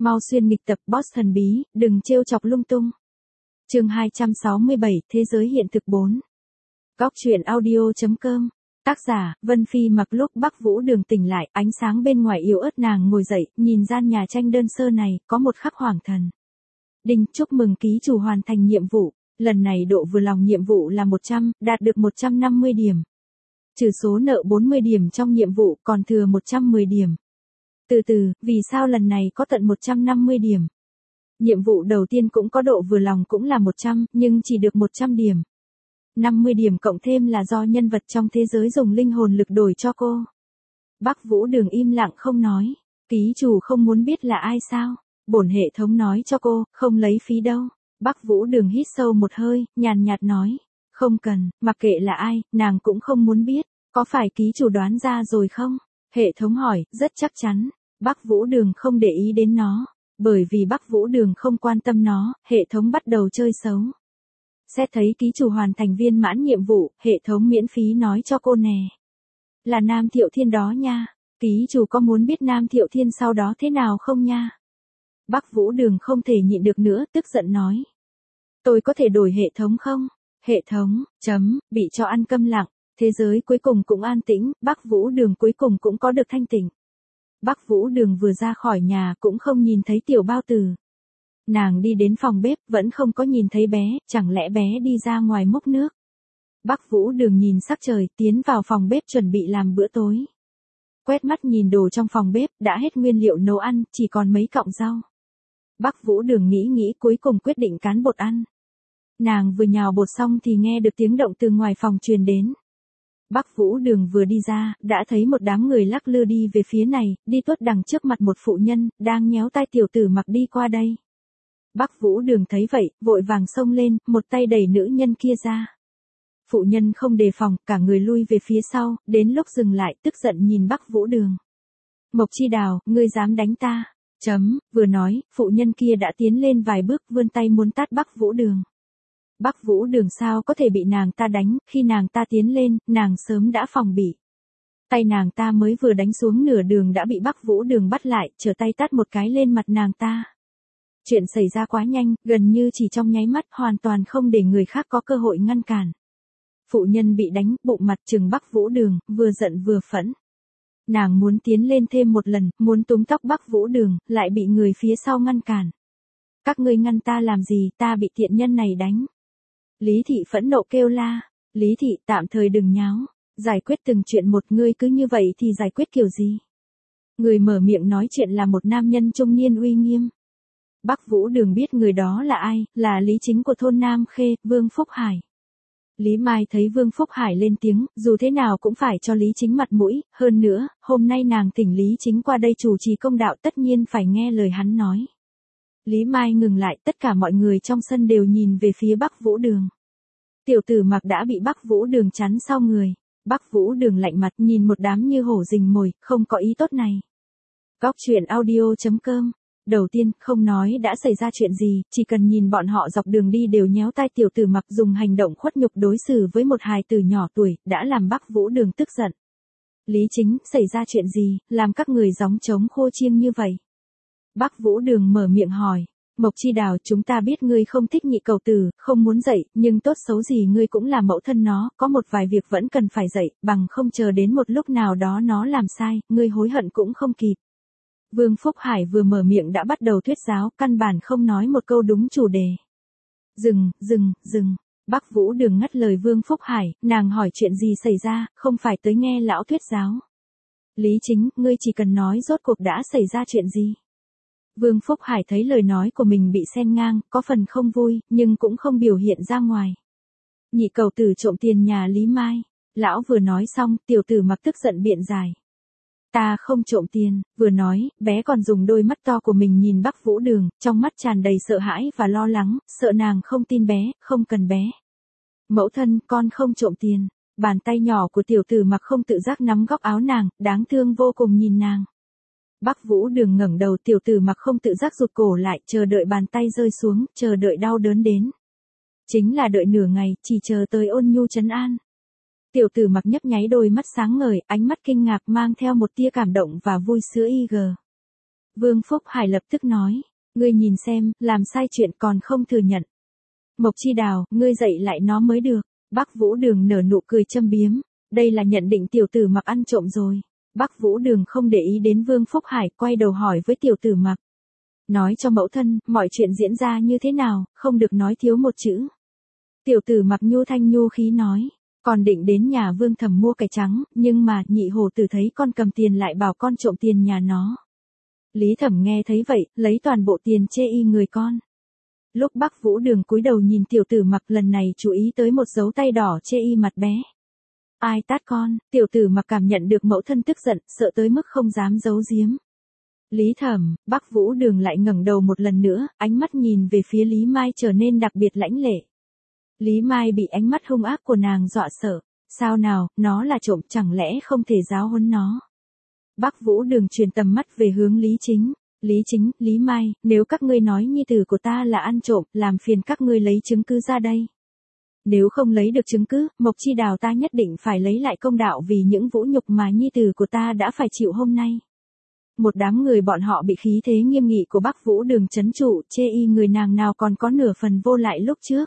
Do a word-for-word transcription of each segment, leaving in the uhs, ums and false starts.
Mau xuyên nghịch tập boss thần bí, đừng trêu chọc lung tung. Chương hai trăm sáu mươi bảy, Thế giới hiện thực bốn. Góc truyện audio chấm com. Tác giả, Vân Phi. Mặc lúc Bắc Vũ Đường tỉnh lại, ánh sáng bên ngoài yếu ớt, nàng ngồi dậy, nhìn gian nhà tranh đơn sơ này, có một khắc hoảng thần. Đinh, chúc mừng ký chủ hoàn thành nhiệm vụ. Lần này độ vừa lòng nhiệm vụ là một trăm, đạt được một trăm năm mươi điểm. Trừ số nợ bốn mươi điểm trong nhiệm vụ, còn thừa một trăm mười điểm. Từ từ, vì sao lần này có tận một trăm năm mươi điểm? Nhiệm vụ đầu tiên cũng có độ vừa lòng cũng là một trăm, nhưng chỉ được một trăm điểm. năm mươi điểm cộng thêm là do nhân vật trong thế giới dùng linh hồn lực đổi cho cô. Bắc Vũ Đường im lặng không nói. Ký chủ không muốn biết là ai sao? Bổn hệ thống nói cho cô, không lấy phí đâu. Bắc Vũ Đường hít sâu một hơi, nhàn nhạt nói. Không cần, mặc kệ là ai, nàng cũng không muốn biết. Có phải ký chủ đoán ra rồi không? Hệ thống hỏi, rất chắc chắn. Bắc Vũ Đường không để ý đến nó. Bởi vì Bắc Vũ Đường không quan tâm nó, hệ thống bắt đầu chơi xấu. Xét thấy ký chủ hoàn thành viên mãn nhiệm vụ, hệ thống miễn phí nói cho cô nè. Là Nam Thiệu Thiên đó nha. Ký chủ có muốn biết Nam Thiệu Thiên sau đó thế nào không nha? Bắc Vũ Đường không thể nhịn được nữa, tức giận nói. Tôi có thể đổi hệ thống không? Hệ thống, chấm, bị cho ăn câm lặng. Thế giới cuối cùng cũng an tĩnh, Bắc Vũ Đường cuối cùng cũng có được thanh tỉnh. Bắc Vũ Đường vừa ra khỏi nhà cũng không nhìn thấy Tiểu Bao Tử. Nàng đi đến phòng bếp vẫn không có nhìn thấy bé, chẳng lẽ bé đi ra ngoài múc nước. Bắc Vũ Đường nhìn sắc trời, tiến vào phòng bếp chuẩn bị làm bữa tối. Quét mắt nhìn đồ trong phòng bếp, đã hết nguyên liệu nấu ăn, chỉ còn mấy cọng rau. Bắc Vũ Đường nghĩ nghĩ cuối cùng quyết định cán bột ăn. Nàng vừa nhào bột xong thì nghe được tiếng động từ ngoài phòng truyền đến. Bắc Vũ Đường vừa đi ra, đã thấy một đám người lắc lư đi về phía này, đi tuốt đằng trước mặt một phụ nhân, đang nhéo tay Tiểu Tử Mặc đi qua đây. Bắc Vũ Đường thấy vậy, vội vàng xông lên, một tay đẩy nữ nhân kia ra. Phụ nhân không đề phòng, cả người lui về phía sau, đến lúc dừng lại, tức giận nhìn Bắc Vũ Đường. Mộc Chi Đào, ngươi dám đánh ta? Chấm, vừa nói, phụ nhân kia đã tiến lên vài bước, vươn tay muốn tát Bắc Vũ Đường. Bắc Vũ Đường sao có thể bị nàng ta đánh, khi nàng ta tiến lên, nàng sớm đã phòng bị. Tay nàng ta mới vừa đánh xuống nửa đường đã bị Bắc Vũ Đường bắt lại, trở tay tát một cái lên mặt nàng ta. Chuyện xảy ra quá nhanh, gần như chỉ trong nháy mắt, hoàn toàn không để người khác có cơ hội ngăn cản. Phụ nhân bị đánh, bụng mặt trừng Bắc Vũ Đường, vừa giận vừa phẫn. Nàng muốn tiến lên thêm một lần, muốn túm tóc Bắc Vũ Đường, lại bị người phía sau ngăn cản. Các ngươi ngăn ta làm gì, ta bị tiện nhân này đánh. Lý Thị phẫn nộ kêu la. Lý Thị, tạm thời đừng nháo. Giải quyết từng chuyện một, ngươi cứ như vậy thì giải quyết kiểu gì? Người mở miệng nói chuyện là một nam nhân trung niên uy nghiêm. Bắc Vũ Đường biết người đó là ai, là Lý Chính của thôn Nam Khê, Vương Phúc Hải. Lý Mai thấy Vương Phúc Hải lên tiếng, dù thế nào cũng phải cho Lý Chính mặt mũi, hơn nữa, hôm nay nàng thỉnh Lý Chính qua đây chủ trì công đạo tất nhiên phải nghe lời hắn nói. Lý Mai ngừng lại, tất cả mọi người trong sân đều nhìn về phía Bắc Vũ Đường. Tiểu Tử Mặc đã bị Bắc Vũ Đường chắn sau người. Bắc Vũ Đường lạnh mặt nhìn một đám như hổ rình mồi, không có ý tốt này. Góc truyện audio chấm com. Đầu tiên, không nói đã xảy ra chuyện gì, chỉ cần nhìn bọn họ dọc đường đi đều nhéo tai Tiểu Tử Mặc dùng hành động khuất nhục đối xử với một hài tử nhỏ tuổi, đã làm Bắc Vũ Đường tức giận. Lý Chính, xảy ra chuyện gì, làm các người gióng trống khô chiêng như vậy? Bắc Vũ Đường mở miệng hỏi. Mộc Chi Đào, chúng ta biết ngươi không thích nhị cầu tử, không muốn dạy, nhưng tốt xấu gì ngươi cũng là mẫu thân nó, có một vài việc vẫn cần phải dạy, bằng không chờ đến một lúc nào đó nó làm sai, ngươi hối hận cũng không kịp. Vương Phúc Hải vừa mở miệng đã bắt đầu thuyết giáo, căn bản không nói một câu đúng chủ đề. Dừng, dừng, dừng. Bắc Vũ Đường ngắt lời Vương Phúc Hải, nàng hỏi chuyện gì xảy ra, không phải tới nghe lão thuyết giáo. Lý Chính, ngươi chỉ cần nói rốt cuộc đã xảy ra chuyện gì. Vương Phúc Hải thấy lời nói của mình bị xen ngang, có phần không vui, nhưng cũng không biểu hiện ra ngoài. Nhị cầu tử trộm tiền nhà Lý Mai. Lão vừa nói xong, Tiểu Tử Mặc tức giận biện giải. Ta không trộm tiền, vừa nói, bé còn dùng đôi mắt to của mình nhìn Bắc Vũ Đường, trong mắt tràn đầy sợ hãi và lo lắng, sợ nàng không tin bé, không cần bé. Mẫu thân, con không trộm tiền. Bàn tay nhỏ của Tiểu Tử Mặc không tự giác nắm góc áo nàng, đáng thương vô cùng nhìn nàng. Bắc Vũ Đường ngẩng đầu, Tiểu Tử Mặc không tự giác rụt cổ lại, chờ đợi bàn tay rơi xuống, chờ đợi đau đớn đến. Chính là đợi nửa ngày, chỉ chờ tới ôn nhu trấn an. Tiểu Tử Mặc nhấp nháy đôi mắt sáng ngời, ánh mắt kinh ngạc mang theo một tia cảm động và vui sữa y gờ. Vương Phúc Hải lập tức nói, ngươi nhìn xem, làm sai chuyện còn không thừa nhận. Mộc Chi Đào, ngươi dạy lại nó mới được. Bắc Vũ Đường nở nụ cười châm biếm, đây là nhận định tiểu tử Mặc ăn trộm rồi. Bắc Vũ Đường không để ý đến Vương Phúc Hải, quay đầu hỏi với tiểu tử Mặc. Nói cho mẫu thân, mọi chuyện diễn ra như thế nào, không được nói thiếu một chữ. Tiểu tử Mặc nhu thanh nhu khí nói, còn định đến nhà Vương Thẩm mua cải trắng, nhưng mà nhị hổ tử thấy con cầm tiền lại bảo con trộm tiền nhà nó. Lý Thẩm nghe thấy vậy, lấy toàn bộ tiền chê y người con. Lúc Bắc Vũ Đường cúi đầu nhìn tiểu tử Mặc lần này chú ý tới một dấu tay đỏ chê y mặt bé. Ai tát con, tiểu tử Mặc cảm nhận được mẫu thân tức giận, sợ tới mức không dám giấu giếm. Lý Thẩm, Bắc Vũ Đường lại ngẩng đầu một lần nữa, ánh mắt nhìn về phía Lý Mai trở nên đặc biệt lãnh lệ. Lý Mai bị ánh mắt hung ác của nàng dọa sợ, sao nào, nó là trộm chẳng lẽ không thể giáo huấn nó. Bắc Vũ Đường truyền tầm mắt về hướng Lý Chính. Lý Chính, Lý Mai, nếu các ngươi nói nhi tử của ta là ăn trộm, làm phiền các ngươi lấy chứng cứ ra đây. Nếu không lấy được chứng cứ, Mộc Chi Đào ta nhất định phải lấy lại công đạo vì những vũ nhục mà nhi tử của ta đã phải chịu hôm nay. Một đám người bọn họ bị khí thế nghiêm nghị của Bắc Vũ Đường trấn trụ, chê y người nàng nào còn có nửa phần vô lại lúc trước.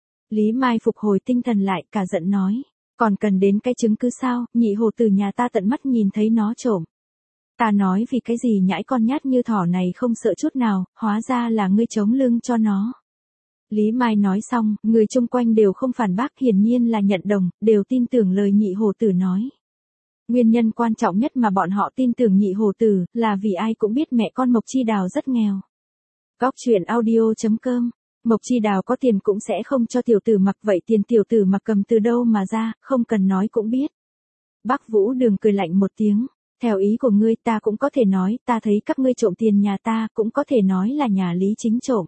Lý Mai phục hồi tinh thần lại, cả giận nói, còn cần đến cái chứng cứ sao, nhị hồ tử nhà ta tận mắt nhìn thấy nó trộm. Ta nói vì cái gì nhãi con nhát như thỏ này không sợ chút nào, hóa ra là ngươi chống lưng cho nó. Lý Mai nói xong, người chung quanh đều không phản bác, hiển nhiên là nhận đồng, đều tin tưởng lời nhị hồ tử nói. Nguyên nhân quan trọng nhất mà bọn họ tin tưởng nhị hồ tử, là vì ai cũng biết mẹ con Mộc Chi Đào rất nghèo. Góc truyện audio chấm com. Mộc Chi Đào có tiền cũng sẽ không cho tiểu tử Mặc, vậy tiền tiểu tử Mặc cầm từ đâu mà ra, không cần nói cũng biết. Bắc Vũ Đường cười lạnh một tiếng, theo ý của ngươi ta cũng có thể nói, ta thấy các ngươi trộm tiền nhà ta, cũng có thể nói là nhà Lý Chính trộm.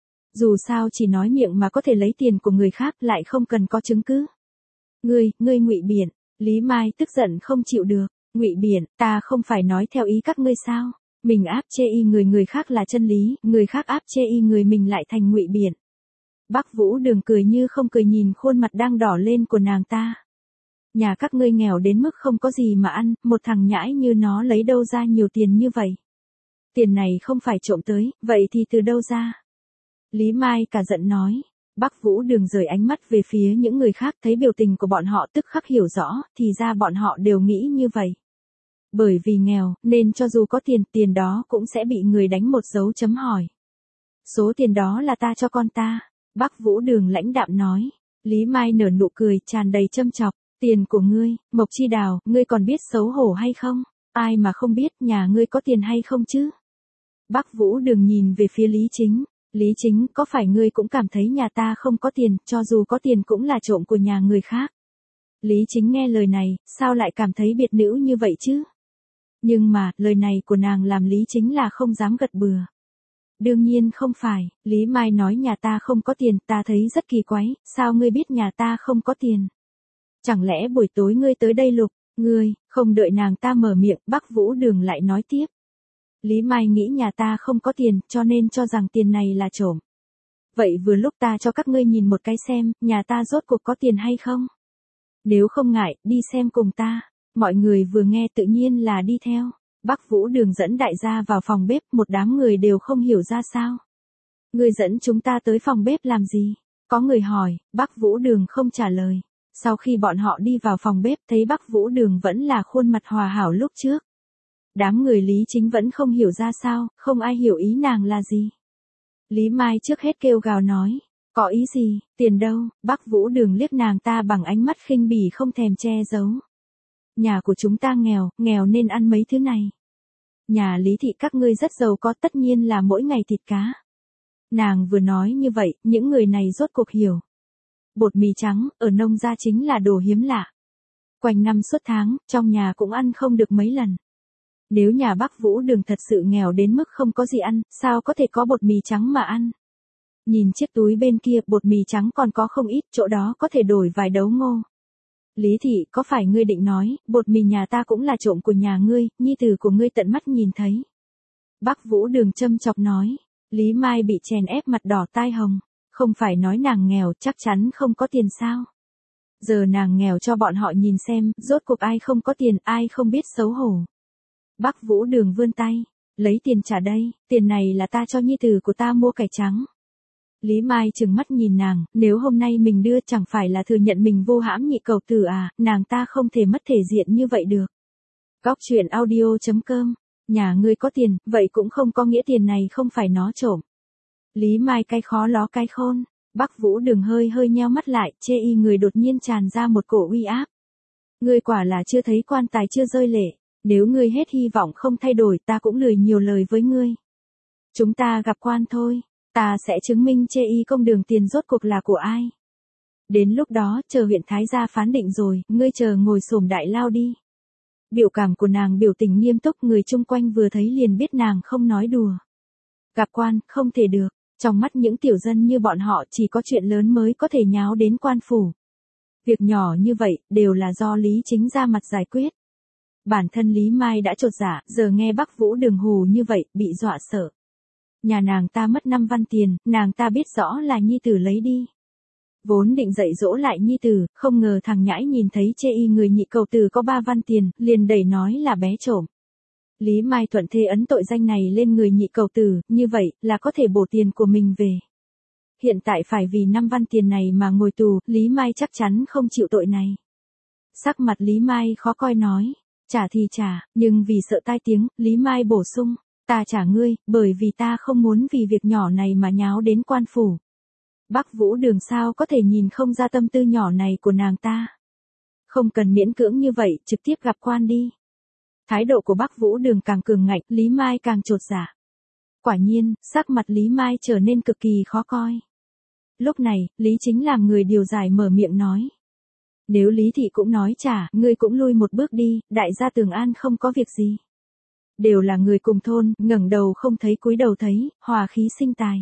Dù sao chỉ nói miệng mà có thể lấy tiền của người khác, lại không cần có chứng cứ. Ngươi, ngươi ngụy biện. Lý Mai tức giận không chịu được, ngụy biện, ta không phải nói theo ý các ngươi sao? Mình áp chê y người người khác là chân lý, người khác áp chê y người mình lại thành ngụy biện. Bắc Vũ Đường cười như không cười nhìn khuôn mặt đang đỏ lên của nàng ta. Nhà các ngươi nghèo đến mức không có gì mà ăn, một thằng nhãi như nó lấy đâu ra nhiều tiền như vậy? Tiền này không phải trộm tới, vậy thì từ đâu ra? Lý Mai cả giận nói. Bắc Vũ Đường rời ánh mắt về phía những người khác, thấy biểu tình của bọn họ tức khắc hiểu rõ, thì ra bọn họ đều nghĩ như vậy. Bởi vì nghèo, nên cho dù có tiền, tiền đó cũng sẽ bị người đánh một dấu chấm hỏi. Số tiền đó là ta cho con ta. Bắc Vũ Đường lãnh đạm nói. Lý Mai nở nụ cười, tràn đầy châm chọc. Tiền của ngươi, Mộc Chi Đào, ngươi còn biết xấu hổ hay không? Ai mà không biết nhà ngươi có tiền hay không chứ? Bắc Vũ Đường nhìn về phía Lý Chính. Lý Chính, có phải ngươi cũng cảm thấy nhà ta không có tiền, cho dù có tiền cũng là trộm của nhà người khác? Lý Chính nghe lời này, sao lại cảm thấy biệt nữ như vậy chứ? Nhưng mà, lời này của nàng làm Lý Chính là không dám gật bừa. Đương nhiên không phải, Lý Mai nói nhà ta không có tiền, ta thấy rất kỳ quái, sao ngươi biết nhà ta không có tiền? Chẳng lẽ buổi tối ngươi tới đây lục, ngươi, không đợi nàng ta mở miệng, Bắc Vũ Đường lại nói tiếp. Lý Mai nghĩ nhà ta không có tiền, cho nên cho rằng tiền này là trộm. Vậy vừa lúc ta cho các ngươi nhìn một cái xem, nhà ta rốt cuộc có tiền hay không? Nếu không ngại, đi xem cùng ta. Mọi người vừa nghe tự nhiên là đi theo. Bắc Vũ Đường dẫn đại gia vào phòng bếp, một đám người đều không hiểu ra sao. Ngươi dẫn chúng ta tới phòng bếp làm gì? Có người hỏi, Bắc Vũ Đường không trả lời. Sau khi bọn họ đi vào phòng bếp, thấy Bắc Vũ Đường vẫn là khuôn mặt hòa hảo lúc trước. Đám người Lý Chính vẫn không hiểu ra sao, không ai hiểu ý nàng là gì. Lý Mai trước hết kêu gào nói, có ý gì, tiền đâu? Bắc Vũ Đường liếc nàng ta bằng ánh mắt khinh bỉ không thèm che giấu. Nhà của chúng ta nghèo, nghèo nên ăn mấy thứ này. Nhà Lý thị các ngươi rất giàu có, tất nhiên là mỗi ngày thịt cá. Nàng vừa nói như vậy, những người này rốt cuộc hiểu. Bột mì trắng, ở nông gia chính là đồ hiếm lạ. Quanh năm suốt tháng, trong nhà cũng ăn không được mấy lần. Nếu nhà Bắc Vũ Đường thật sự nghèo đến mức không có gì ăn, sao có thể có bột mì trắng mà ăn? Nhìn chiếc túi bên kia, bột mì trắng còn có không ít, chỗ đó có thể đổi vài đấu ngô. Lý thị, có phải ngươi định nói, bột mì nhà ta cũng là trộm của nhà ngươi, nhi tử của ngươi tận mắt nhìn thấy? Bắc Vũ Đường châm chọc nói. Lý Mai bị chèn ép mặt đỏ tai hồng. Không phải nói nàng nghèo, chắc chắn không có tiền sao? Giờ nàng nghèo cho bọn họ nhìn xem, rốt cuộc ai không có tiền, ai không biết xấu hổ. Bắc Vũ Đường vươn tay. Lấy tiền trả đây, tiền này là ta cho nhi tử của ta mua cải trắng. Lý Mai trừng mắt nhìn nàng, nếu hôm nay mình đưa chẳng phải là thừa nhận mình vô hãm nhị cậu tử à, nàng ta không thể mất thể diện như vậy được. Góc truyện audio chấm com, nhà ngươi có tiền, vậy cũng không có nghĩa tiền này không phải nó trộm. Lý Mai cái khó ló cái khôn, Bắc Vũ Đường hơi hơi nheo mắt lại, chê y người đột nhiên tràn ra một cổ uy áp. Ngươi quả là chưa thấy quan tài chưa rơi lệ, nếu ngươi hết hy vọng không thay đổi ta cũng lười nhiều lời với ngươi. Chúng ta gặp quan thôi, ta sẽ chứng minh chê y công đường tiền rốt cuộc là của ai. Đến lúc đó, chờ huyện Thái gia phán định rồi, ngươi chờ ngồi xổm đại lao đi. Biểu cảm của nàng biểu tình nghiêm túc, người chung quanh vừa thấy liền biết nàng không nói đùa. Gặp quan, không thể được, trong mắt những tiểu dân như bọn họ chỉ có chuyện lớn mới có thể nháo đến quan phủ. Việc nhỏ như vậy, đều là do Lý Chính ra mặt giải quyết. Bản thân Lý Mai đã chột dạ, giờ nghe Bắc Vũ Đường hù như vậy, bị dọa sợ. Nhà nàng ta mất năm văn tiền, nàng ta biết rõ là nhi tử lấy đi. Vốn định dạy dỗ lại nhi tử, không ngờ thằng nhãi nhìn thấy chê y người nhị cầu tử có ba văn tiền, liền đẩy nói là bé trộm. Lý Mai thuận thế ấn tội danh này lên người nhị cầu tử, như vậy là có thể bổ tiền của mình về. Hiện tại phải vì năm văn tiền này mà ngồi tù, Lý Mai chắc chắn không chịu tội này. Sắc mặt Lý Mai khó coi nói, trả thì trả, nhưng vì sợ tai tiếng, Lý Mai bổ sung, ta trả ngươi, bởi vì ta không muốn vì việc nhỏ này mà nháo đến quan phủ. Bắc Vũ Đường sao có thể nhìn không ra tâm tư nhỏ này của nàng ta. Không cần miễn cưỡng như vậy, trực tiếp gặp quan đi. Thái độ của Bắc Vũ Đường càng cường ngạnh, Lý Mai càng chột dạ. Quả nhiên, sắc mặt Lý Mai trở nên cực kỳ khó coi. Lúc này, Lý Chính làm người điều giải mở miệng nói. Nếu Lý Thị cũng nói trả, ngươi cũng lui một bước đi, đại gia Tường An không có việc gì. Đều là người cùng thôn, ngẩng đầu không thấy cúi đầu thấy, hòa khí sinh tài.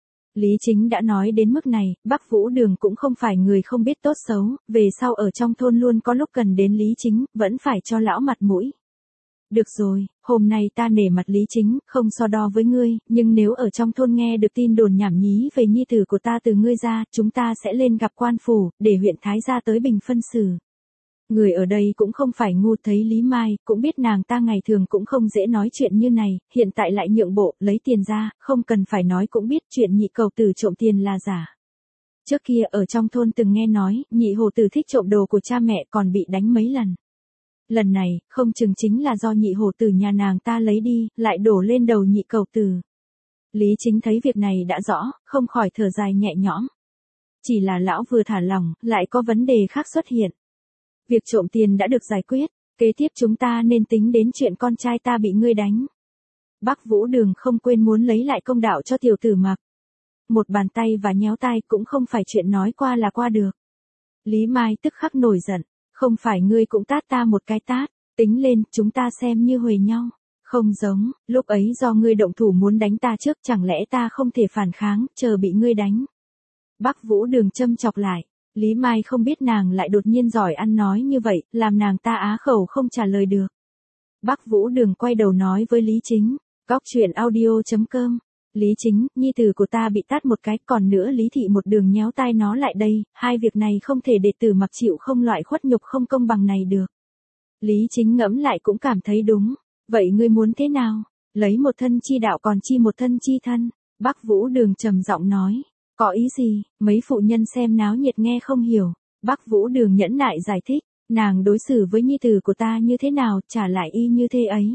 Lý Chính đã nói đến mức này, Bắc Vũ Đường cũng không phải người không biết tốt xấu, về sau ở trong thôn luôn có lúc cần đến Lý Chính, vẫn phải cho lão mặt mũi. Được rồi, hôm nay ta nể mặt Lý Chính, không so đo với ngươi, nhưng nếu ở trong thôn nghe được tin đồn nhảm nhí về nhi tử của ta từ ngươi ra, chúng ta sẽ lên gặp quan phủ, để huyện Thái gia tới bình phân xử. Người ở đây cũng không phải ngu, thấy Lý Mai, cũng biết nàng ta ngày thường cũng không dễ nói chuyện như này, hiện tại lại nhượng bộ, lấy tiền ra, không cần phải nói cũng biết chuyện nhị cầu tử trộm tiền là giả. Trước kia ở trong thôn từng nghe nói, nhị hồ tử thích trộm đồ của cha mẹ còn bị đánh mấy lần. Lần này, không chừng chính là do nhị hồ tử nhà nàng ta lấy đi, lại đổ lên đầu nhị cầu tử. Lý Chính thấy việc này đã rõ, không khỏi thở dài nhẹ nhõm. Chỉ là lão vừa thả lỏng, lại có vấn đề khác xuất hiện. Việc trộm tiền đã được giải quyết, kế tiếp chúng ta nên tính đến chuyện con trai ta bị ngươi đánh. Bắc Vũ Đường không quên muốn lấy lại công đạo cho tiểu tử Mặc. Một bàn tay và nhéo tai cũng không phải chuyện nói qua là qua được. Lý Mai tức khắc nổi giận, không phải ngươi cũng tát ta một cái tát, tính lên chúng ta xem như huề nhau. Không giống, lúc ấy do ngươi động thủ muốn đánh ta trước, chẳng lẽ ta không thể phản kháng, chờ bị ngươi đánh. Bắc Vũ Đường châm chọc lại. Lý Mai không biết nàng lại đột nhiên giỏi ăn nói như vậy, làm nàng ta á khẩu không trả lời được. Bắc Vũ Đường quay đầu nói với Lý Chính, góc truyện audio chấm com. Lý Chính, nhi tử của ta bị tát một cái, còn nữa Lý Thị một đường nhéo tai nó lại đây, hai việc này không thể để tử Mặc chịu không loại khuất nhục không công bằng này được. Lý Chính ngẫm lại cũng cảm thấy đúng, vậy ngươi muốn thế nào? Lấy một thân chi đạo còn chi một thân chi thân. Bắc Vũ Đường trầm giọng nói. Có ý gì, mấy phụ nhân xem náo nhiệt nghe không hiểu. Bắc Vũ Đường nhẫn nại giải thích, nàng đối xử với nhi tử của ta như thế nào, trả lại y như thế ấy.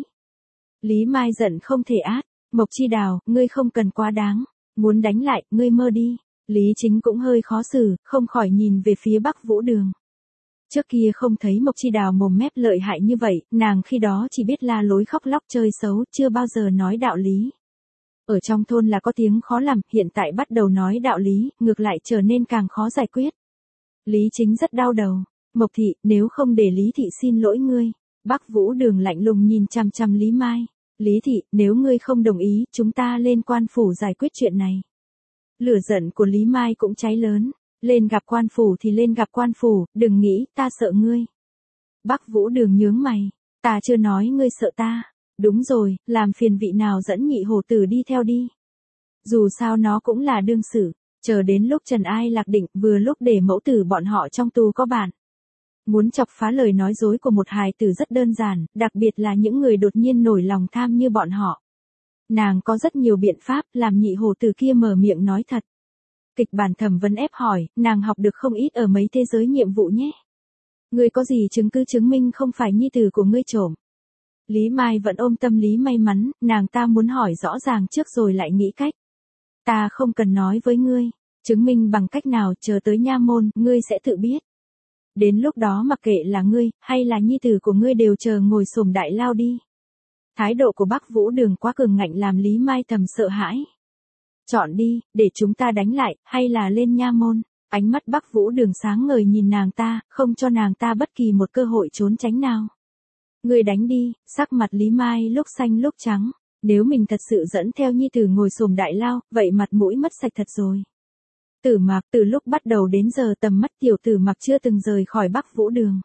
Lý Mai giận không thể át, Mộc Chi Đào, ngươi không cần quá đáng, muốn đánh lại, ngươi mơ đi. Lý Chính cũng hơi khó xử, không khỏi nhìn về phía Bắc Vũ Đường. Trước kia không thấy Mộc Chi Đào mồm mép lợi hại như vậy, nàng khi đó chỉ biết la lối khóc lóc chơi xấu, chưa bao giờ nói đạo lý. Ở trong thôn là có tiếng khó làm, hiện tại bắt đầu nói đạo lý, ngược lại trở nên càng khó giải quyết. Lý Chính rất đau đầu. Mộc Thị, nếu không để Lý Thị xin lỗi ngươi. Bắc Vũ Đường lạnh lùng nhìn chằm chằm Lý Mai. Lý Thị, nếu ngươi không đồng ý, chúng ta lên quan phủ giải quyết chuyện này. Lửa giận của Lý Mai cũng cháy lớn. Lên gặp quan phủ thì lên gặp quan phủ, đừng nghĩ ta sợ ngươi. Bắc Vũ Đường nhướng mày. Ta chưa nói ngươi sợ ta. Đúng rồi, làm phiền vị nào dẫn nhị hồ tử đi theo đi. Dù sao nó cũng là đương sự, chờ đến lúc Trần Ai Lạc định, vừa lúc để mẫu tử bọn họ trong tù có bạn. Muốn chọc phá lời nói dối của một hài tử rất đơn giản, đặc biệt là những người đột nhiên nổi lòng tham như bọn họ. Nàng có rất nhiều biện pháp làm nhị hồ tử kia mở miệng nói thật. Kịch bản thẩm vấn ép hỏi, nàng học được không ít ở mấy thế giới nhiệm vụ nhé. Ngươi có gì chứng cứ chứng minh không phải nhi tử của ngươi trộm? Lý Mai vẫn ôm tâm lý may mắn, nàng ta muốn hỏi rõ ràng trước rồi lại nghĩ cách. Ta không cần nói với ngươi, chứng minh bằng cách nào chờ tới nha môn, ngươi sẽ tự biết. Đến lúc đó mặc kệ là ngươi, hay là nhi tử của ngươi đều chờ ngồi xổm đại lao đi. Thái độ của Bắc Vũ Đường quá cường ngạnh làm Lý Mai thầm sợ hãi. Chọn đi, để chúng ta đánh lại, hay là lên nha môn. Ánh mắt Bắc Vũ Đường sáng ngời nhìn nàng ta, không cho nàng ta bất kỳ một cơ hội trốn tránh nào. Ngươi đánh đi, sắc mặt Lý Mai lúc xanh lúc trắng. Nếu mình thật sự dẫn theo nhi tử ngồi xổm đại lao, vậy mặt mũi mất sạch thật rồi. Tử Mạc từ lúc bắt đầu đến giờ tầm mắt tiểu Tử Mạc chưa từng rời khỏi Bắc Vũ Đường.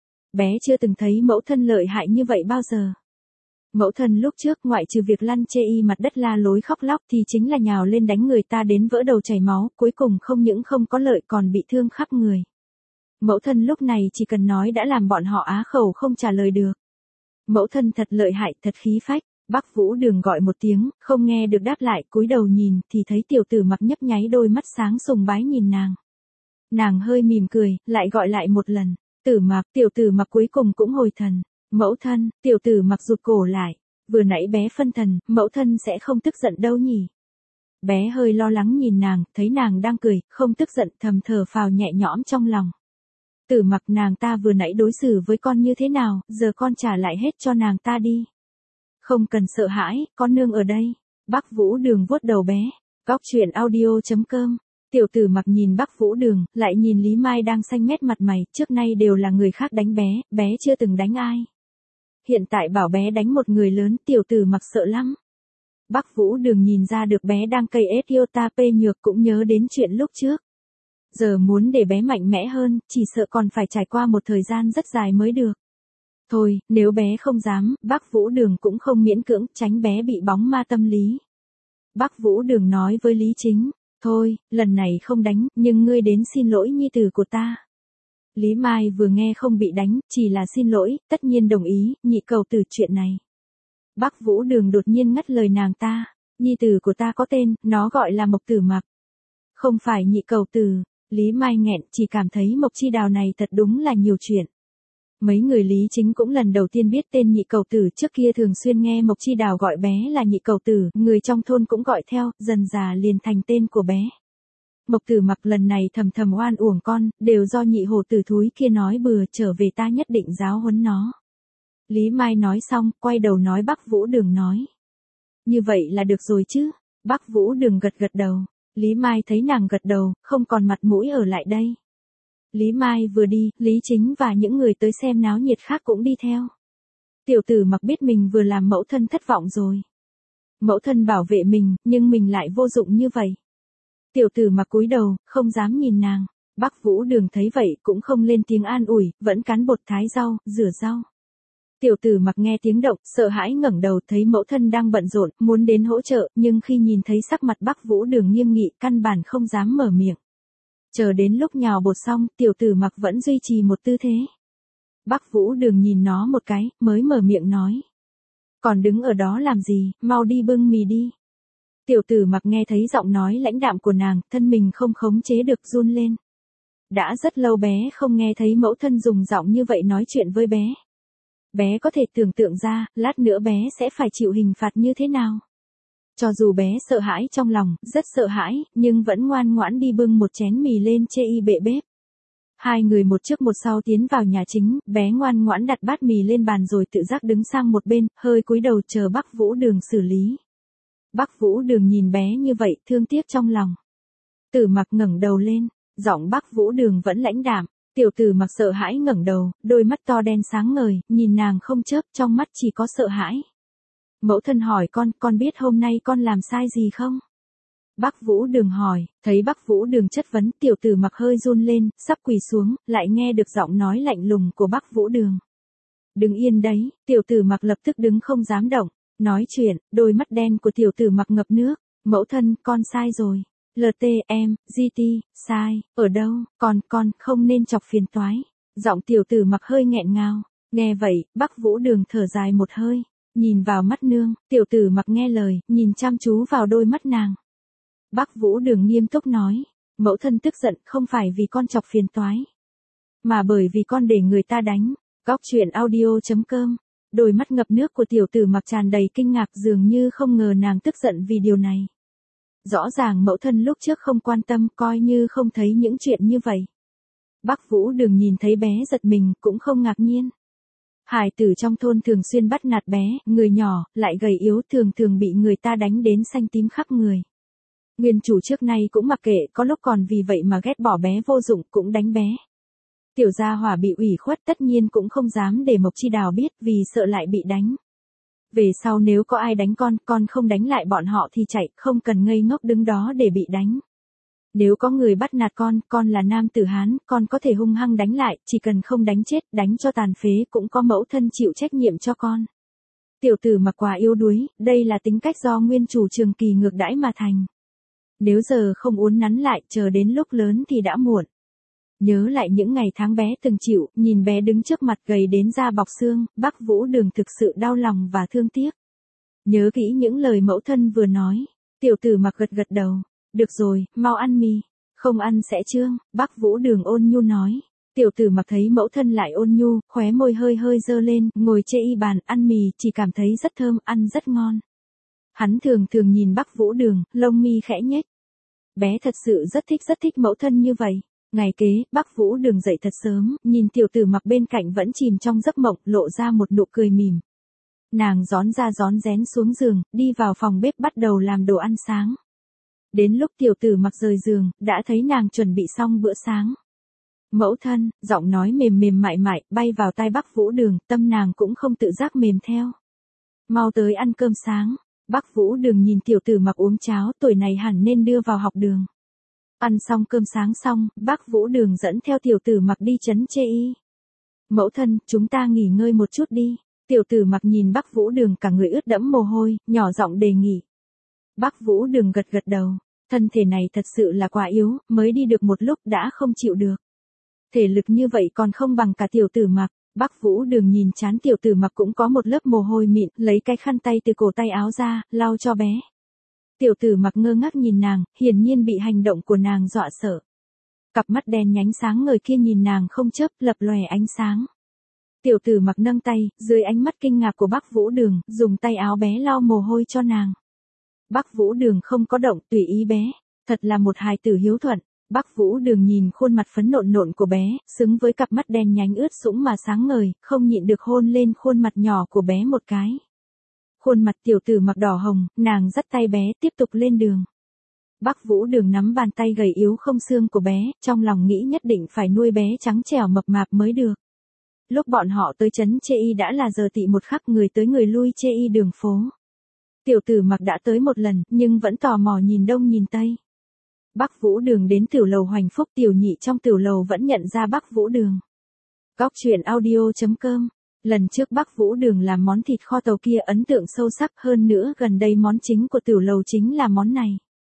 Bé chưa từng thấy mẫu thân lợi hại như vậy bao giờ. Mẫu thân lúc trước ngoại trừ việc lăn chê y mặt đất la lối khóc lóc thì chính là nhào lên đánh người ta đến vỡ đầu chảy máu, cuối cùng không những không có lợi còn bị thương khắp người. Mẫu thân lúc này chỉ cần nói đã làm bọn họ á khẩu không trả lời được. Mẫu thân thật lợi hại, thật khí phách. Bắc Vũ Đường gọi một tiếng, không nghe được đáp lại, cúi đầu nhìn thì thấy tiểu Tử Mặc nhấp nháy đôi mắt sáng sùng bái nhìn nàng. Nàng hơi mỉm cười, lại gọi lại một lần. Tử Mặc, tiểu Tử Mặc cuối cùng cũng hồi thần. Mẫu thân, tiểu Tử Mặc rụt cổ lại. Vừa nãy bé phân thần, mẫu thân sẽ không tức giận đâu nhỉ? Bé hơi lo lắng nhìn nàng, thấy nàng đang cười, không tức giận, thầm thở phào nhẹ nhõm trong lòng. Tử Mặc, nàng ta vừa nãy đối xử với con như thế nào, giờ con trả lại hết cho nàng ta đi. Không cần sợ hãi, con nương ở đây. Bắc Vũ Đường vuốt đầu bé. Góc truyện audio chấm com. Tiểu Tử Mặc nhìn Bắc Vũ Đường, lại nhìn Lý Mai đang xanh mét mặt mày, trước nay đều là người khác đánh bé, bé chưa từng đánh ai. Hiện tại bảo bé đánh một người lớn, tiểu Tử Mặc sợ lắm. Bắc Vũ Đường nhìn ra được bé đang cây Etiota P nhược cũng nhớ đến chuyện lúc trước. Giờ muốn để bé mạnh mẽ hơn, chỉ sợ còn phải trải qua một thời gian rất dài mới được. Thôi, nếu bé không dám, Bắc Vũ Đường cũng không miễn cưỡng, tránh bé bị bóng ma tâm lý. Bắc Vũ Đường nói với Lý Chính, thôi, lần này không đánh, nhưng ngươi đến xin lỗi nhi tử của ta. Lý Mai vừa nghe không bị đánh, chỉ là xin lỗi, tất nhiên đồng ý, nhị cầu tử chuyện này. Bắc Vũ Đường đột nhiên ngắt lời nàng ta, nhi tử của ta có tên, nó gọi là Mộc Tử Mặc. Không phải nhị cầu tử, Lý Mai nghẹn, chỉ cảm thấy Mộc Chi Đào này thật đúng là nhiều chuyện. Mấy người Lý Chính cũng lần đầu tiên biết tên nhị cầu tử, trước kia thường xuyên nghe Mộc Chi Đào gọi bé là nhị cầu tử, người trong thôn cũng gọi theo, dần dà liền thành tên của bé. Mộc Tử Mặc lần này thầm thầm oan uổng con, đều do nhị hồ tử thúi kia nói bừa, trở về ta nhất định giáo huấn nó. Lý Mai nói xong, quay đầu nói Bắc Vũ Đường nói. Như vậy là được rồi chứ? Bắc Vũ Đường gật gật đầu. Lý Mai thấy nàng gật đầu, không còn mặt mũi ở lại đây. Lý Mai vừa đi, Lý Chính và những người tới xem náo nhiệt khác cũng đi theo. Tiểu Tử Mặc biết mình vừa làm mẫu thân thất vọng rồi. Mẫu thân bảo vệ mình, nhưng mình lại vô dụng như vậy. Tiểu Tử Mặc cúi đầu, không dám nhìn nàng. Bắc Vũ Đường thấy vậy cũng không lên tiếng an ủi, vẫn cán bột thái rau, rửa rau. Tiểu Tử Mặc nghe tiếng động, sợ hãi ngẩng đầu thấy mẫu thân đang bận rộn, muốn đến hỗ trợ, nhưng khi nhìn thấy sắc mặt Bắc Vũ Đường nghiêm nghị, căn bản không dám mở miệng. Chờ đến lúc nhào bột xong, Tiểu Tử Mặc vẫn duy trì một tư thế. Bắc Vũ Đường nhìn nó một cái, mới mở miệng nói. Còn đứng ở đó làm gì, mau đi bưng mì đi. Tiểu Tử Mặc nghe thấy giọng nói lãnh đạm của nàng, thân mình không khống chế được run lên. Đã rất lâu bé không nghe thấy mẫu thân dùng giọng như vậy nói chuyện với bé. Bé có thể tưởng tượng ra, lát nữa bé sẽ phải chịu hình phạt như thế nào. Cho dù bé sợ hãi trong lòng, rất sợ hãi, nhưng vẫn ngoan ngoãn đi bưng một chén mì lên chê y bệ bếp. Hai người một trước một sau tiến vào nhà chính, bé ngoan ngoãn đặt bát mì lên bàn rồi tự giác đứng sang một bên, hơi cúi đầu chờ Bắc Vũ Đường xử lý. Bắc Vũ Đường nhìn bé như vậy, thương tiếc trong lòng. Tử Mặc ngẩng đầu lên, giọng Bắc Vũ Đường vẫn lãnh đạm. Tiểu Tử Mặc sợ hãi ngẩng đầu, đôi mắt to đen sáng ngời, nhìn nàng không chớp, trong mắt chỉ có sợ hãi. Mẫu thân hỏi con, con biết hôm nay con làm sai gì không? Bắc Vũ Đường hỏi, thấy Bắc Vũ Đường chất vấn, Tiểu Tử Mặc hơi run lên, sắp quỳ xuống, lại nghe được giọng nói lạnh lùng của Bắc Vũ Đường. Đứng yên đấy, Tiểu Tử Mặc lập tức đứng không dám động, nói chuyện, đôi mắt đen của Tiểu Tử Mặc ngập nước, mẫu thân, con sai rồi. lờ tê em, giê tê, sai, ở đâu, con, con, không nên chọc phiền toái. Giọng Tiểu Tử Mặc hơi nghẹn ngào, nghe vậy, Bắc Vũ Đường thở dài một hơi, nhìn vào mắt nương, tiểu tử Mặc nghe lời, nhìn chăm chú vào đôi mắt nàng. Bác Vũ Đường nghiêm túc nói, mẫu thân tức giận không phải vì con chọc phiền toái, mà bởi vì con để người ta đánh. Góc truyện audio chấm com. Đôi mắt ngập nước của tiểu tử Mặc tràn đầy kinh ngạc, dường như không ngờ nàng tức giận vì điều này. Rõ ràng mẫu thân lúc trước không quan tâm, coi như không thấy những chuyện như vậy. Bác Vũ Đường nhìn thấy bé giật mình, cũng không ngạc nhiên. Hải tử trong thôn thường xuyên bắt nạt bé, người nhỏ, lại gầy yếu, thường thường bị người ta đánh đến xanh tím khắp người. Nguyên chủ trước nay cũng mặc kệ, có lúc còn vì vậy mà ghét bỏ bé vô dụng, cũng đánh bé. Tiểu gia hỏa bị ủy khuất tất nhiên cũng không dám để Mộc Chi Đào biết, vì sợ lại bị đánh. Về sau nếu có ai đánh con, con không đánh lại bọn họ thì chạy, không cần ngây ngốc đứng đó để bị đánh. Nếu có người bắt nạt con, con là nam tử Hán, con có thể hung hăng đánh lại, chỉ cần không đánh chết, đánh cho tàn phế cũng có mẫu thân chịu trách nhiệm cho con. Tiểu tử Mặc quá yếu đuối, đây là tính cách do nguyên chủ trường kỳ ngược đãi mà thành. Nếu giờ không uốn nắn lại, chờ đến lúc lớn thì đã muộn. Nhớ lại những ngày tháng bé từng chịu, nhìn bé đứng trước mặt gầy đến da bọc xương, bác Vũ Đường thực sự đau lòng và thương tiếc. Nhớ kỹ những lời mẫu thân vừa nói, tiểu tử Mặc gật gật đầu. Được rồi, mau ăn mì. Không ăn sẽ trương, bác Vũ Đường ôn nhu nói. Tiểu tử Mặc thấy mẫu thân lại ôn nhu, khóe môi hơi hơi dơ lên, ngồi chê y bàn, ăn mì, chỉ cảm thấy rất thơm, ăn rất ngon. Hắn thường thường nhìn bác Vũ Đường, lông mi khẽ nhếch. Bé thật sự rất thích rất thích mẫu thân như vậy. Ngày kế, bác Vũ Đường dậy thật sớm, nhìn tiểu tử Mặc bên cạnh vẫn chìm trong giấc mộng, lộ ra một nụ cười mỉm. Nàng rón ra rón rén xuống giường, đi vào phòng bếp bắt đầu làm đồ ăn sáng. Đến lúc tiểu tử Mặc rời giường, đã thấy nàng chuẩn bị xong bữa sáng. Mẫu thân, giọng nói mềm mềm mại mại, bay vào tai bác Vũ Đường, tâm nàng cũng không tự giác mềm theo. Mau tới ăn cơm sáng. Bác Vũ Đường nhìn tiểu tử Mặc uống cháo, tuổi này hẳn nên đưa vào học đường. Ăn xong cơm sáng xong, bác Vũ Đường dẫn theo tiểu tử Mặc đi trấn chê y. Mẫu thân, chúng ta nghỉ ngơi một chút đi. Tiểu tử Mặc nhìn bác Vũ Đường cả người ướt đẫm mồ hôi, nhỏ giọng đề nghị. Bác Vũ Đường gật gật đầu. Thân thể này thật sự là quá yếu, mới đi được một lúc đã không chịu được. Thể lực như vậy còn không bằng cả tiểu tử Mặc. Bác Vũ Đường nhìn trán tiểu tử Mặc cũng có một lớp mồ hôi mịn, lấy cái khăn tay từ cổ tay áo ra, lau cho bé. Tiểu tử Mặc ngơ ngác nhìn nàng, hiển nhiên bị hành động của nàng dọa sợ. Cặp mắt đen nhánh sáng ngời kia nhìn nàng không chớp, lập lòe ánh sáng. Tiểu tử Mặc nâng tay, dưới ánh mắt kinh ngạc của bác Vũ Đường, dùng tay áo bé lau mồ hôi cho nàng. Bác Vũ Đường không có động, tùy ý bé. Thật là một hài tử hiếu thuận. Bác Vũ Đường nhìn khuôn mặt phấn nộn nộn của bé, xứng với cặp mắt đen nhánh ướt sũng mà sáng ngời, không nhịn được hôn lên khuôn mặt nhỏ của bé một cái. Khuôn mặt tiểu tử Mặc đỏ hồng, nàng dắt tay bé tiếp tục lên đường. Bác Vũ Đường nắm bàn tay gầy yếu không xương của bé, trong lòng nghĩ nhất định phải nuôi bé trắng trẻo mập mạp mới được. Lúc bọn họ tới trấn chê y đã là giờ tị một khắc, người tới người lui chê y đường phố. Tiểu tử Mặc đã tới một lần, nhưng vẫn tò mò nhìn đông nhìn tây. Bác Vũ Đường đến tiểu lầu Hoành Phúc, tiểu nhị trong tiểu lầu vẫn nhận ra bác Vũ Đường. Góc truyện audio chấm com. Lần trước bác Vũ Đường làm món thịt kho tàu kia ấn tượng sâu sắc, hơn nữa gần đây món chính của tiểu lầu chính là món này.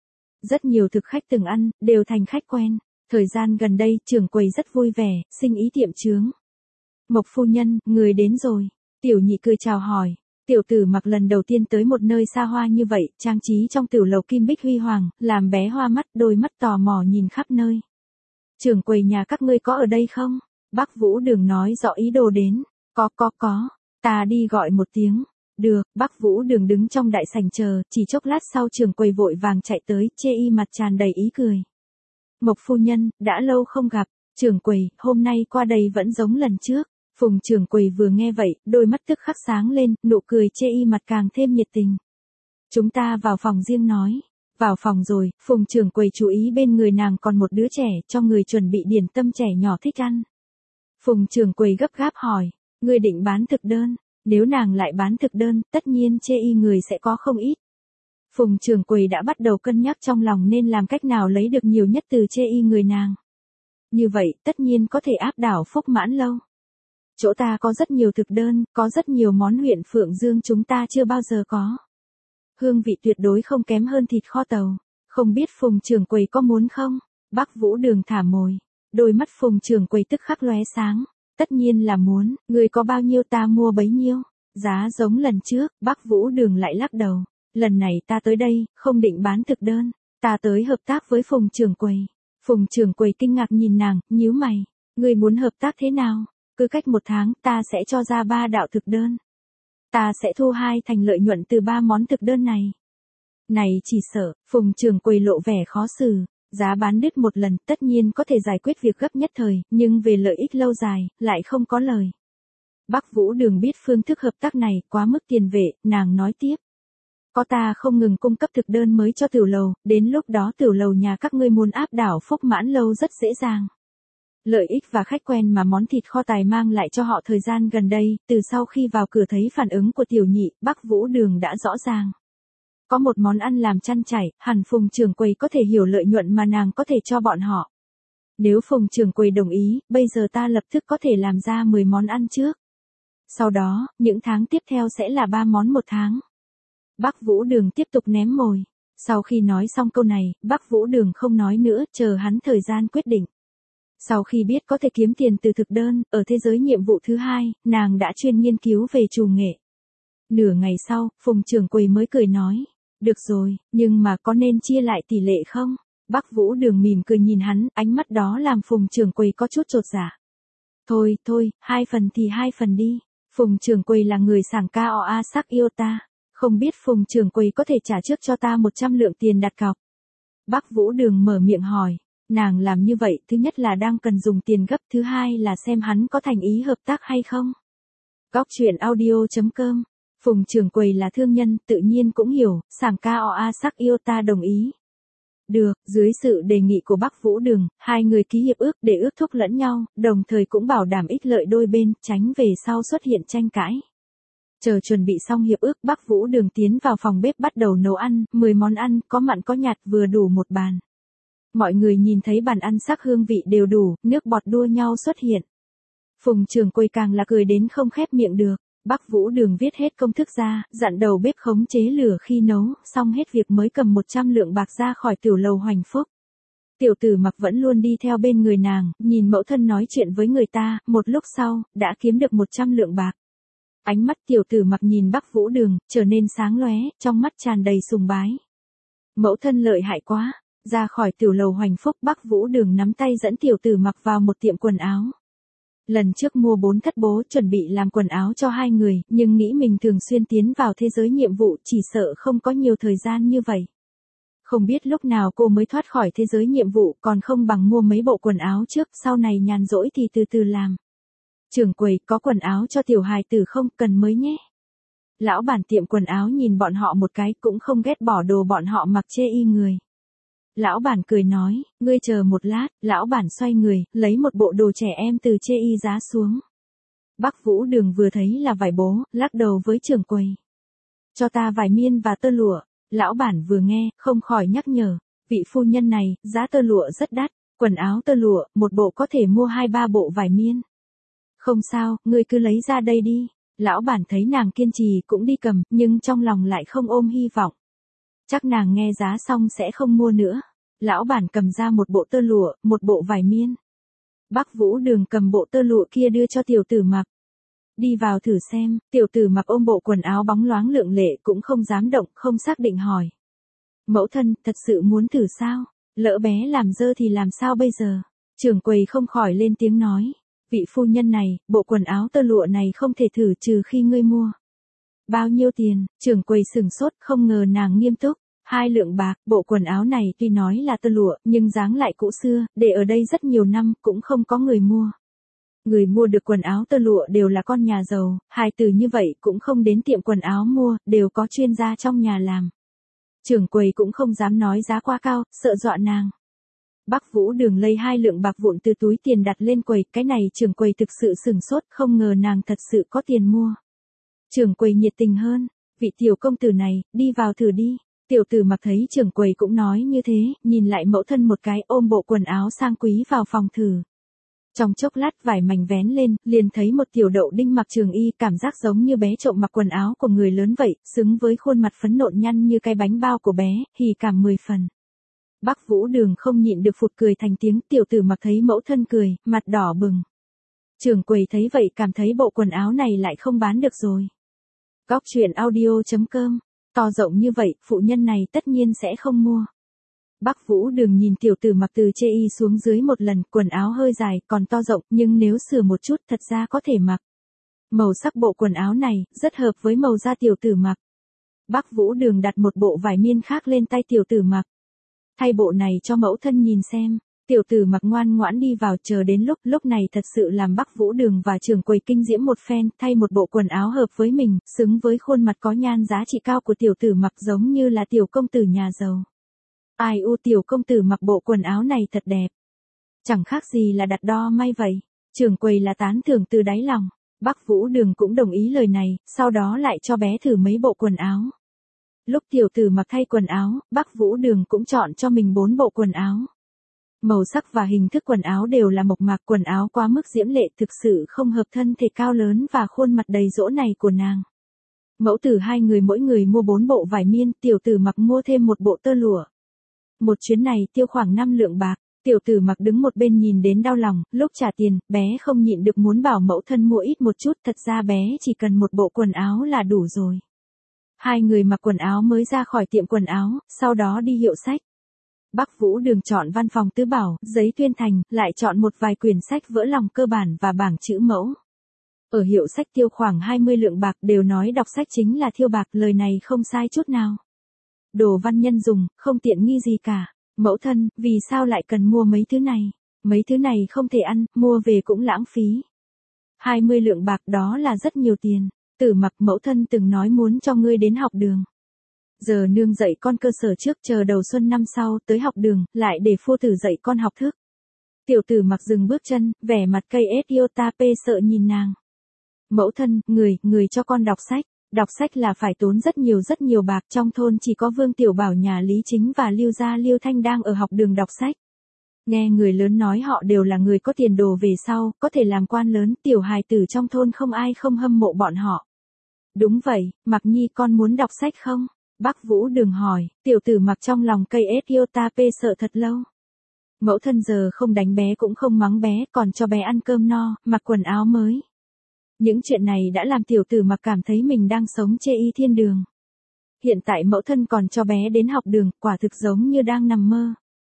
Rất nhiều thực khách từng ăn, đều thành khách quen. Thời gian gần đây, trưởng quầy rất vui vẻ, sinh ý tiệm chướng. Mộc phu nhân, người đến rồi. Tiểu nhị cười chào hỏi. Tiểu tử Mặc lần đầu tiên tới một nơi xa hoa như vậy, trang trí trong tiểu lầu kim bích huy hoàng, làm bé hoa mắt, đôi mắt tò mò nhìn khắp nơi. Trưởng quầy nhà các ngươi có ở đây không? Bác Vũ Đường nói rõ ý đồ đến. Có có có, ta đi gọi một tiếng. Được, bác Vũ Đường đứng trong đại sảnh chờ, chỉ chốc lát sau trưởng quầy vội vàng chạy tới, chê y mặt tràn đầy ý cười. Mộc phu nhân, đã lâu không gặp. Trưởng quầy, hôm nay qua đây vẫn giống lần trước. Phùng trưởng quầy vừa nghe vậy, đôi mắt tức khắc sáng lên, nụ cười chê y mặt càng thêm nhiệt tình. Chúng ta vào phòng riêng nói. Vào phòng rồi, Phùng trưởng quầy chú ý bên người nàng còn một đứa trẻ, cho người chuẩn bị điển tâm trẻ nhỏ thích ăn. Phùng trưởng quầy gấp gáp hỏi, ngươi định bán thực đơn? Nếu nàng lại bán thực đơn, tất nhiên chê y người sẽ có không ít. Phùng trưởng quầy đã bắt đầu cân nhắc trong lòng nên làm cách nào lấy được nhiều nhất từ chê y người nàng. Như vậy, tất nhiên có thể áp đảo Phúc Mãn Lâu. Chỗ ta có rất nhiều thực đơn, có rất nhiều món huyện Phượng Dương chúng ta chưa bao giờ có. Hương vị tuyệt đối không kém hơn thịt kho tàu. Không biết Phùng trưởng quầy có muốn không? Bác Vũ Đường thả mồi. Đôi mắt Phùng trưởng quầy tức khắc lóe sáng. Tất nhiên là muốn, người có bao nhiêu ta mua bấy nhiêu. Giá giống lần trước, Bắc Vũ Đường lại lắc đầu. Lần này ta tới đây, không định bán thực đơn. Ta tới hợp tác với Phùng trưởng quầy. Phùng trưởng quầy kinh ngạc nhìn nàng, nhíu mày. Ngươi muốn hợp tác thế nào? Cứ cách một tháng ta sẽ cho ra ba đạo thực đơn. Ta sẽ thu hai thành lợi nhuận từ ba món thực đơn này. Này chỉ sợ, Phùng trưởng quầy lộ vẻ khó xử. Giá bán đứt một lần tất nhiên có thể giải quyết việc gấp nhất thời, nhưng về lợi ích lâu dài, lại không có lời. Bắc Vũ Đường biết phương thức hợp tác này quá mức tiền vệ, nàng nói tiếp. Có ta không ngừng cung cấp thực đơn mới cho tiểu lầu, đến lúc đó tiểu lầu nhà các ngươi muốn áp đảo Phúc Mãn Lâu rất dễ dàng. Lợi ích và khách quen mà món thịt kho tài mang lại cho họ thời gian gần đây, từ sau khi vào cửa thấy phản ứng của tiểu nhị, Bắc Vũ Đường đã rõ ràng. Có một món ăn làm chăn chảy, hẳn Phùng trưởng quầy có thể hiểu lợi nhuận mà nàng có thể cho bọn họ. Nếu Phùng trưởng quầy đồng ý, bây giờ ta lập tức có thể làm ra mười món ăn trước. Sau đó, những tháng tiếp theo sẽ là ba món một tháng. Bắc Vũ Đường tiếp tục ném mồi. Sau khi nói xong câu này, Bắc Vũ Đường không nói nữa, chờ hắn thời gian quyết định. Sau khi biết có thể kiếm tiền từ thực đơn, ở thế giới nhiệm vụ thứ hai, nàng đã chuyên nghiên cứu về trù nghệ. Nửa ngày sau, Phùng trưởng quầy mới cười nói. Được rồi, nhưng mà có nên chia lại tỷ lệ không? Bắc Vũ Đường mỉm cười nhìn hắn, ánh mắt đó làm Phùng trưởng quầy có chút chột dạ. Thôi, thôi, hai phần thì hai phần đi. Phùng trưởng quầy là người sảng ca o a sắc yêu ta. Không biết Phùng trưởng quầy có thể trả trước cho ta một trăm lượng tiền đặt cọc. Bắc Vũ Đường mở miệng hỏi. Nàng làm như vậy, thứ nhất là đang cần dùng tiền gấp, thứ hai là xem hắn có thành ý hợp tác hay không. Góc truyện audio chấm com. Phùng trưởng quầy là thương nhân, tự nhiên cũng hiểu, sảng ca o a sắc yêu ta đồng ý. Được, dưới sự đề nghị của Bắc Vũ Đường, hai người ký hiệp ước để ước thúc lẫn nhau, đồng thời cũng bảo đảm ích lợi đôi bên, tránh về sau xuất hiện tranh cãi. Chờ chuẩn bị xong hiệp ước, Bắc Vũ Đường tiến vào phòng bếp bắt đầu nấu ăn, mười món ăn, có mặn có nhạt vừa đủ một bàn. Mọi người nhìn thấy bàn ăn sắc hương vị đều đủ, nước bọt đua nhau xuất hiện. Phùng trưởng quầy càng là cười đến không khép miệng được. Bắc Vũ Đường viết hết công thức ra, dặn đầu bếp khống chế lửa khi nấu, xong hết việc mới cầm một trăm lượng bạc ra khỏi tiểu lầu Hoành Phúc. Tiểu tử Mặc vẫn luôn đi theo bên người nàng, nhìn mẫu thân nói chuyện với người ta, một lúc sau, đã kiếm được một trăm lượng bạc. Ánh mắt tiểu tử Mặc nhìn Bắc Vũ Đường, trở nên sáng lóe, trong mắt tràn đầy sùng bái. Mẫu thân lợi hại quá. Ra khỏi tiểu lầu Hoành Phúc, Bắc Vũ Đường nắm tay dẫn tiểu tử Mặc vào một tiệm quần áo. Lần trước mua bốn thất bố chuẩn bị làm quần áo cho hai người, nhưng nghĩ mình thường xuyên tiến vào thế giới nhiệm vụ, chỉ sợ không có nhiều thời gian như vậy. Không biết lúc nào cô mới thoát khỏi thế giới nhiệm vụ, còn không bằng mua mấy bộ quần áo trước, sau này nhàn rỗi thì từ từ làm. Trưởng quầy, có quần áo cho tiểu hài tử không, cần mới nhé. Lão bản tiệm quần áo nhìn bọn họ một cái, cũng không ghét bỏ đồ bọn họ mặc chê y người. Lão bản cười nói, ngươi chờ một lát, lão bản xoay người, lấy một bộ đồ trẻ em từ chê y giá xuống. Bắc Vũ Đường vừa thấy là vải bố, lắc đầu với trưởng quầy. Cho ta vải miên và tơ lụa. Lão bản vừa nghe, không khỏi nhắc nhở, vị phu nhân này, giá tơ lụa rất đắt, quần áo tơ lụa, một bộ có thể mua hai ba bộ vải miên. Không sao, ngươi cứ lấy ra đây đi. Lão bản thấy nàng kiên trì cũng đi cầm, nhưng trong lòng lại không ôm hy vọng. Chắc nàng nghe giá xong sẽ không mua nữa. Lão bản cầm ra một bộ tơ lụa, một bộ vải miên. Bắc Vũ Đường cầm bộ tơ lụa kia đưa cho tiểu tử Mặc. Đi vào thử xem, tiểu tử Mặc ôm bộ quần áo bóng loáng lượng lệ cũng không dám động, không xác định hỏi. Mẫu thân, thật sự muốn thử sao? Lỡ bé làm dơ thì làm sao bây giờ? Trưởng quầy không khỏi lên tiếng nói. Vị phu nhân này, bộ quần áo tơ lụa này không thể thử trừ khi ngươi mua. Bao nhiêu tiền? Trưởng quầy sừng sốt, không ngờ nàng nghiêm túc. Hai lượng bạc, bộ quần áo này tuy nói là tơ lụa, nhưng dáng lại cũ xưa, để ở đây rất nhiều năm, cũng không có người mua. Người mua được quần áo tơ lụa đều là con nhà giàu, hài tử như vậy cũng không đến tiệm quần áo mua, đều có chuyên gia trong nhà làm. Trưởng quầy cũng không dám nói giá quá cao, sợ dọa nàng. Bắc Vũ Đường lấy hai lượng bạc vụn từ túi tiền đặt lên quầy, cái này trưởng quầy thực sự sừng sốt, không ngờ nàng thật sự có tiền mua. Trưởng quầy nhiệt tình hơn, vị tiểu công tử này, đi vào thử đi. Tiểu tử Mặc thấy trưởng quầy cũng nói như thế, nhìn lại mẫu thân một cái, ôm bộ quần áo sang quý vào phòng thử. Trong chốc lát vải mảnh vén lên, liền thấy một tiểu đậu đinh mặc trường y, cảm giác giống như bé trộm mặc quần áo của người lớn vậy, xứng với khuôn mặt phấn nộn nhăn như cái bánh bao của bé, hỉ cảm mười phần. Bắc Vũ Đường không nhịn được phụt cười thành tiếng, tiểu tử Mặc thấy mẫu thân cười, mặt đỏ bừng. Trưởng quầy thấy vậy cảm thấy bộ quần áo này lại không bán được rồi. Góc truyện audio.com. To rộng như vậy, phụ nhân này tất nhiên sẽ không mua. Bắc Vũ Đường nhìn tiểu tử mặc từ chê y xuống dưới một lần, quần áo hơi dài, còn to rộng, nhưng nếu sửa một chút thật ra có thể mặc. Màu sắc bộ quần áo này, rất hợp với màu da tiểu tử mặc. Bắc Vũ Đường đặt một bộ vải miên khác lên tay tiểu tử mặc. Thay bộ này cho mẫu thân nhìn xem. Tiểu tử mặc ngoan ngoãn đi vào, chờ đến lúc, lúc này thật sự làm Bắc Vũ Đường và trưởng quầy kinh diễm một phen, thay một bộ quần áo hợp với mình, xứng với khuôn mặt có nhan giá trị cao của tiểu tử mặc, giống như là tiểu công tử nhà giàu. Ai u, tiểu công tử mặc bộ quần áo này thật đẹp. Chẳng khác gì là đặt đo may vậy. Trưởng quầy là tán thưởng từ đáy lòng. Bắc Vũ Đường cũng đồng ý lời này, sau đó lại cho bé thử mấy bộ quần áo. Lúc tiểu tử mặc thay quần áo, Bắc Vũ Đường cũng chọn cho mình bốn bộ quần áo. Màu sắc và hình thức quần áo đều là mộc mạc, quần áo quá mức diễm lệ, thực sự không hợp thân thể cao lớn và khuôn mặt đầy dỗ này của nàng. Mẫu tử hai người mỗi người mua bốn bộ vải miên, tiểu tử mặc mua thêm một bộ tơ lụa. Một chuyến này tiêu khoảng năm lượng bạc, tiểu tử mặc đứng một bên nhìn đến đau lòng, lúc trả tiền, bé không nhịn được muốn bảo mẫu thân mua ít một chút, thật ra bé chỉ cần một bộ quần áo là đủ rồi. Hai người mặc quần áo mới ra khỏi tiệm quần áo, sau đó đi hiệu sách. Bắc Vũ Đường chọn Văn phòng Tứ Bảo, Giấy Tuyên Thành, lại chọn một vài quyển sách vỡ lòng cơ bản và bảng chữ mẫu. Ở hiệu sách tiêu khoảng hai mươi lượng bạc, đều nói đọc sách chính là thiêu bạc, lời này không sai chút nào. Đồ văn nhân dùng, không tiện nghi gì cả. Mẫu thân, vì sao lại cần mua mấy thứ này? Mấy thứ này không thể ăn, mua về cũng lãng phí. hai mươi lượng bạc đó là rất nhiều tiền. Tử mặc, mẫu thân từng nói muốn cho ngươi đến học đường. Giờ nương dạy con cơ sở trước, chờ đầu xuân năm sau tới học đường, lại để phu tử dạy con học thức. Tiểu tử mặc dừng bước chân, vẻ mặt cây ết yêu ta pê sợ nhìn nàng. Mẫu thân, người, người cho con đọc sách. Đọc sách là phải tốn rất nhiều rất nhiều bạc, trong thôn chỉ có Vương Tiểu Bảo nhà Lý Chính và Lưu gia Lưu Thanh đang ở học đường đọc sách. Nghe người lớn nói họ đều là người có tiền đồ về sau, có thể làm quan lớn, tiểu hài tử trong thôn không ai không hâm mộ bọn họ. Đúng vậy, Mặc Nhi con muốn đọc sách không? Bắc Vũ Đường hỏi, tiểu tử mặc trong lòng cây ết yêu ta pê sợ thật lâu. Mẫu thân giờ không đánh bé cũng không mắng bé, còn cho bé ăn cơm no, mặc quần áo mới. Những chuyện này đã làm tiểu tử mặc cảm thấy mình đang sống chê y thiên đường. Hiện tại mẫu thân còn cho bé đến học đường, quả thực giống như đang nằm mơ.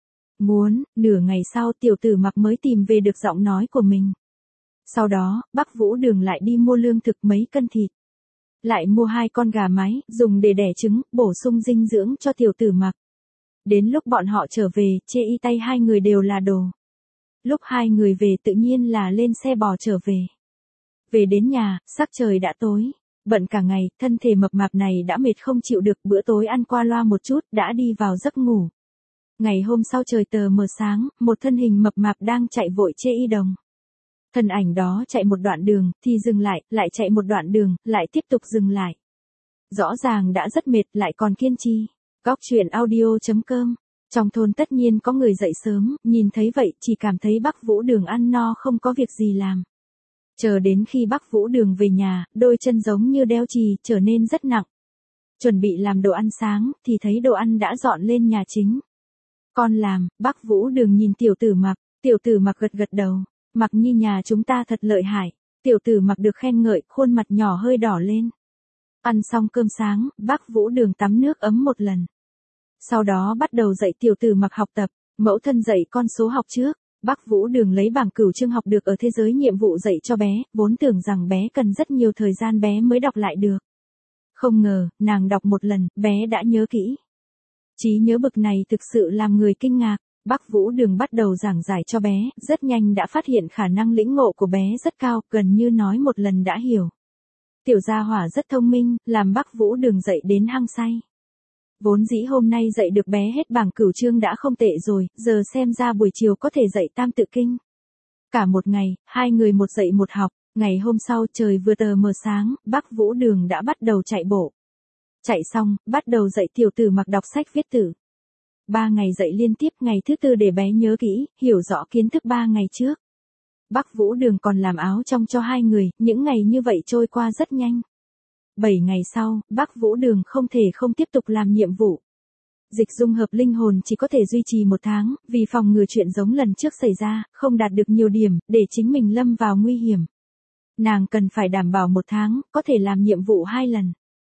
Muốn, nửa ngày sau tiểu tử mặc mới tìm về được giọng nói của mình. Sau đó, Bắc Vũ Đường lại đi mua lương thực mấy cân thịt. Lại mua hai con gà mái, dùng để đẻ trứng, bổ sung dinh dưỡng cho tiểu tử mặc. Đến lúc bọn họ trở về, chê y tay hai người đều là đồ. Lúc hai người về tự nhiên là lên xe bò trở về. Về đến nhà, sắc trời đã tối. Bận cả ngày, thân thể mập mạp này đã mệt không chịu được, bữa tối ăn qua loa một chút, đã đi vào giấc ngủ. Ngày hôm sau trời tờ mờ sáng, một thân hình mập mạp đang chạy vội chê y đồng. Thân ảnh đó chạy một đoạn đường, thì dừng lại, lại chạy một đoạn đường, lại tiếp tục dừng lại. Rõ ràng đã rất mệt, lại còn kiên trì. Góc truyện audio.com. Trong thôn tất nhiên có người dậy sớm, nhìn thấy vậy, chỉ cảm thấy Bắc Vũ Đường ăn no không có việc gì làm. Chờ đến khi Bắc Vũ Đường về nhà, đôi chân giống như đeo chì, trở nên rất nặng. Chuẩn bị làm đồ ăn sáng, thì thấy đồ ăn đã dọn lên nhà chính. Con làm, Bắc Vũ Đường nhìn tiểu tử mặc, tiểu tử mặc gật gật đầu. Mặc Nhi nhà chúng ta thật lợi hại. Tiểu tử mặc được khen ngợi, khuôn mặt nhỏ hơi đỏ lên. Ăn xong cơm sáng, Bắc Vũ Đường tắm nước ấm một lần. Sau đó bắt đầu dạy tiểu tử mặc học tập, mẫu thân dạy con số học trước. Bắc Vũ Đường lấy bảng cửu chương học được ở thế giới nhiệm vụ dạy cho bé, vốn tưởng rằng bé cần rất nhiều thời gian bé mới đọc lại được. Không ngờ, nàng đọc một lần, bé đã nhớ kỹ. Trí nhớ bực này thực sự làm người kinh ngạc. Bắc Vũ Đường bắt đầu giảng giải cho bé, rất nhanh đã phát hiện khả năng lĩnh ngộ của bé rất cao, gần như nói một lần đã hiểu. Tiểu gia hỏa rất thông minh, làm Bắc Vũ Đường dạy đến hăng say. Vốn dĩ hôm nay dạy được bé hết bảng cửu chương đã không tệ rồi, giờ xem ra buổi chiều có thể dạy tam tự kinh. Cả một ngày, hai người một dạy một học, ngày hôm sau trời vừa tờ mờ sáng, Bắc Vũ Đường đã bắt đầu chạy bộ. Chạy xong, bắt đầu dạy tiểu tử mặc đọc sách viết tử. Ba ngày dạy liên tiếp, ngày thứ tư để bé nhớ kỹ, hiểu rõ kiến thức ba ngày trước. Bắc Vũ Đường còn làm áo trong cho hai người, những ngày như vậy trôi qua rất nhanh. Bảy ngày sau, Bắc Vũ Đường không thể không tiếp tục làm nhiệm vụ. Dịch dung hợp linh hồn chỉ có thể duy trì một tháng, vì phòng ngừa chuyện giống lần trước xảy ra, không đạt được nhiều điểm, để chính mình lâm vào nguy hiểm. Nàng cần phải đảm bảo một tháng, có thể làm nhiệm vụ hai lần.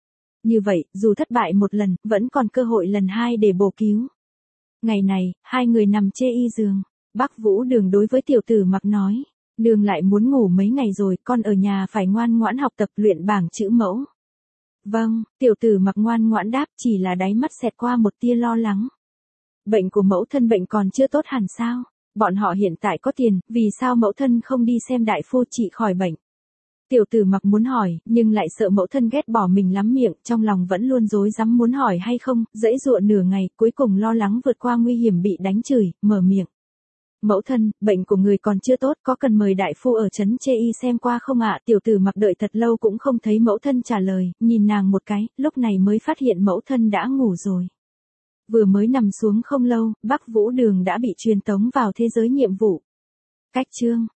Như vậy, dù thất bại một lần, vẫn còn cơ hội lần hai để bổ cứu. Ngày này, hai người nằm chê y giường. Bác Vũ Đường đối với tiểu tử Mặc nói. Nương lại muốn ngủ mấy ngày rồi, con ở nhà phải ngoan ngoãn học tập luyện bảng chữ mẫu. Vâng, tiểu tử Mặc ngoan ngoãn đáp, chỉ là đáy mắt xẹt qua một tia lo lắng. Bệnh của mẫu thân bệnh còn chưa tốt hẳn sao? Bọn họ hiện tại có tiền, vì sao mẫu thân không đi xem đại phu trị khỏi bệnh? Tiểu tử Mặc muốn hỏi, nhưng lại sợ mẫu thân ghét bỏ mình lắm miệng, trong lòng vẫn luôn rối rắm muốn hỏi hay không, giãy giụa nửa ngày, cuối cùng lo lắng vượt qua nguy hiểm bị đánh chửi, mở miệng. Mẫu thân, bệnh của người còn chưa tốt, có cần mời đại phu ở trấn chê y xem qua không ạ? Tiểu tử Mặc đợi thật lâu cũng không thấy mẫu thân trả lời, nhìn nàng một cái, lúc này mới phát hiện mẫu thân đã ngủ rồi. Vừa mới nằm xuống không lâu, Bắc Vũ Đường đã bị truyền tống vào thế giới nhiệm vụ. Cách chương